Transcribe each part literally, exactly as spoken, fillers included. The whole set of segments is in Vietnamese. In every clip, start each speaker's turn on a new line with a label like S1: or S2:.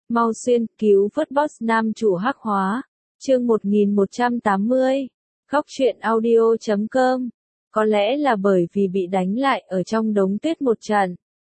S1: Mau xuyên, cứu vớt boss nam chủ hắc hóa. Chương một nghìn một trăm tám mươi. Góc truyện audio chấm com. Có lẽ là bởi vì bị đánh lại ở trong đống tuyết một trận.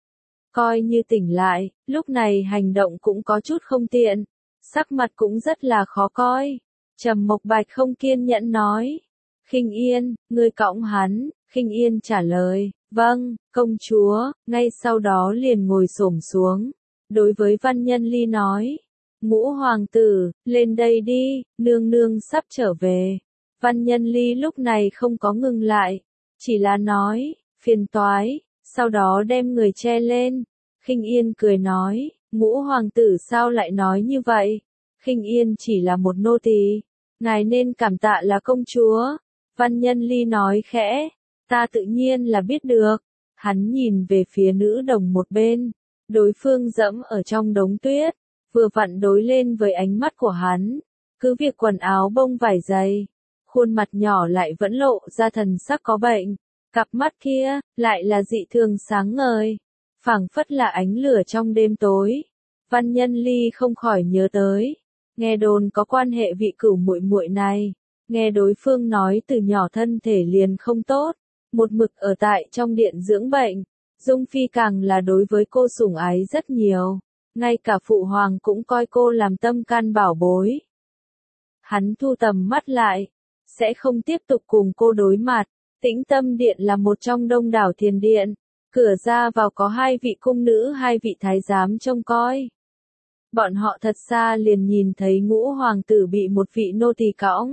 S1: Coi như tỉnh lại, lúc này hành động cũng có chút không tiện. Sắc mặt cũng rất là khó coi. Trầm Mộc Bạch không kiên nhẫn nói. Khinh Yên, ngươi cõng hắn. Khinh Yên trả lời, vâng, công chúa, ngay sau đó liền ngồi xổm xuống. Đối với Văn Nhân Ly nói, Ngũ hoàng tử, lên đây đi, nương nương sắp trở về. Văn Nhân Ly lúc này không có ngừng lại, chỉ là nói, phiền toái, sau đó đem người che lên. Khinh Yên cười nói, Ngũ hoàng tử sao lại nói như vậy? Khinh Yên chỉ là một nô tỳ, ngài nên cảm tạ là công chúa. Văn Nhân Ly nói khẽ, ta tự nhiên là biết được. Hắn nhìn về phía nữ đồng một bên, đối phương dẫm ở trong đống tuyết, vừa vặn đối lên với ánh mắt của hắn. Cứ việc quần áo bông vải dày, khuôn mặt nhỏ lại vẫn lộ ra thần sắc có bệnh. Cặp mắt kia, lại là dị thường sáng ngời, phảng phất là ánh lửa trong đêm tối. Văn Nhân Ly không khỏi nhớ tới, nghe đồn có quan hệ vị cửu muội muội này, nghe đối phương nói từ nhỏ thân thể liền không tốt, một mực ở tại trong điện dưỡng bệnh. Dung Phi càng là đối với cô sủng ái rất nhiều, ngay cả phụ hoàng cũng coi cô làm tâm can bảo bối. Hắn thu tầm mắt lại, sẽ không tiếp tục cùng cô đối mặt. Tĩnh Tâm Điện là một trong đông đảo thiền điện, cửa ra vào có hai vị cung nữ, hai vị thái giám trông coi. Bọn họ thật xa liền nhìn thấy Ngũ hoàng tử bị một vị nô tỳ cõng,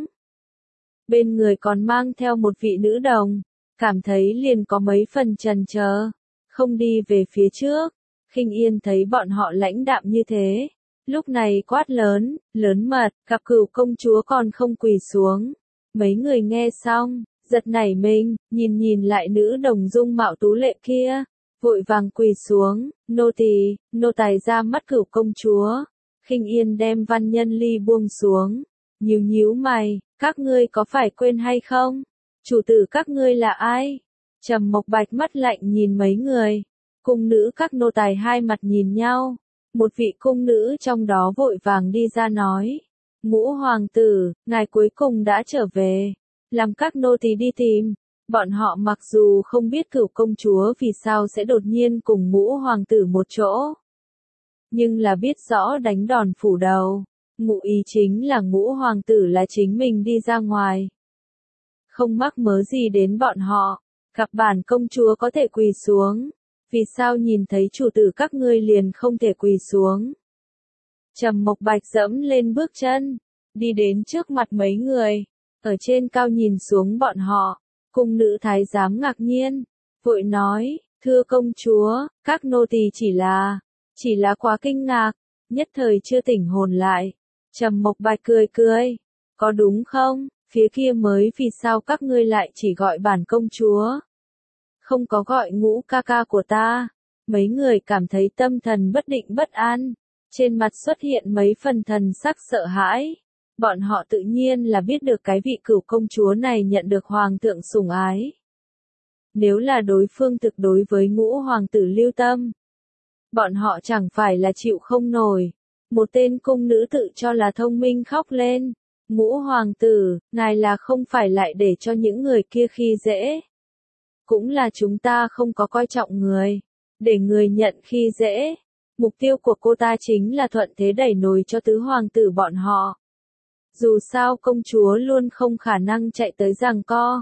S1: bên người còn mang theo một vị nữ đồng, cảm thấy liền có mấy phần chần chờ, không đi về phía trước. Khinh Yên thấy bọn họ lãnh đạm như thế, lúc này quát lớn, lớn mật, gặp cửu công chúa còn không quỳ xuống. Mấy người nghe xong, giật nảy mình, nhìn nhìn lại nữ đồng dung mạo tú lệ kia, vội vàng quỳ xuống, nô tỳ, nô tài ra mắt cửu công chúa. Khinh Yên đem Văn Nhân Ly buông xuống, nhíu nhíu mày, các ngươi có phải quên hay không? Chủ tử các ngươi là ai? Trầm Mộc Bạch mắt lạnh nhìn mấy người. Cung nữ các nô tài hai mặt nhìn nhau. Một vị cung nữ trong đó vội vàng đi ra nói, Ngũ hoàng tử, ngài cuối cùng đã trở về. Làm các nô tỳ đi tìm. Bọn họ mặc dù không biết cửu công chúa vì sao sẽ đột nhiên cùng Ngũ hoàng tử một chỗ, nhưng là biết rõ đánh đòn phủ đầu. Ngụ ý chính là Ngũ hoàng tử là chính mình đi ra ngoài, không mắc mớ gì đến bọn họ. Gặp bản công chúa có thể quỳ xuống, vì sao nhìn thấy chủ tử các ngươi liền không thể quỳ xuống? Trầm Mộc Bạch dẫm lên bước chân, đi đến trước mặt mấy người, ở trên cao nhìn xuống bọn họ. Cung nữ thái giám ngạc nhiên, vội nói, thưa công chúa, các nô tỳ chỉ là, chỉ là quá kinh ngạc, nhất thời chưa tỉnh hồn lại. Trầm Mộc Bạch cười cười, có đúng không? Phía kia mới vì sao các ngươi lại chỉ gọi bản công chúa, không có gọi Ngũ ca ca của ta? Mấy người cảm thấy tâm thần bất định bất an, trên mặt xuất hiện mấy phần thần sắc sợ hãi. Bọn họ tự nhiên là biết được cái vị cửu công chúa này nhận được hoàng thượng sủng ái. Nếu là đối phương thực đối với Ngũ hoàng tử lưu tâm, bọn họ chẳng phải là chịu không nổi. Một tên cung nữ tự cho là thông minh khóc lên, Ngũ hoàng tử, ngài là không phải lại để cho những người kia khi dễ. Cũng là chúng ta không có coi trọng người, để người nhận khi dễ. Mục tiêu của cô ta chính là thuận thế đẩy nồi cho tứ hoàng tử bọn họ. Dù sao công chúa luôn không khả năng chạy tới giằng co.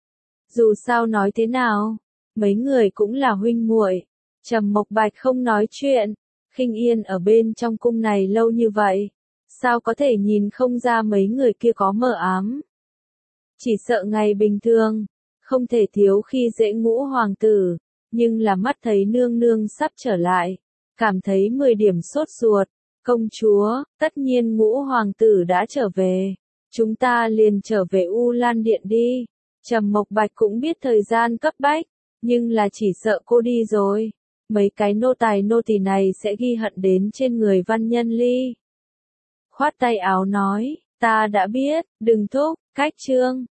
S1: Dù sao nói thế nào, mấy người cũng là huynh muội. Trầm Mộc Bạch không nói chuyện. Khinh Yên ở bên trong cung này lâu như vậy, sao có thể nhìn không ra mấy người kia có mờ ám? Chỉ sợ ngày bình thường, không thể thiếu khi dễ Ngũ hoàng tử, nhưng là mắt thấy nương nương sắp trở lại, cảm thấy mười điểm sốt ruột. Công chúa, tất nhiên Ngũ hoàng tử đã trở về, chúng ta liền trở về U Lan Điện đi. Trầm Mộc Bạch cũng biết thời gian cấp bách, nhưng là chỉ sợ cô đi rồi, mấy cái nô tài nô tỳ này sẽ ghi hận đến trên người Văn Nhân Ly. Khoát tay áo nói, ta đã biết, đừng thúc, cách chương.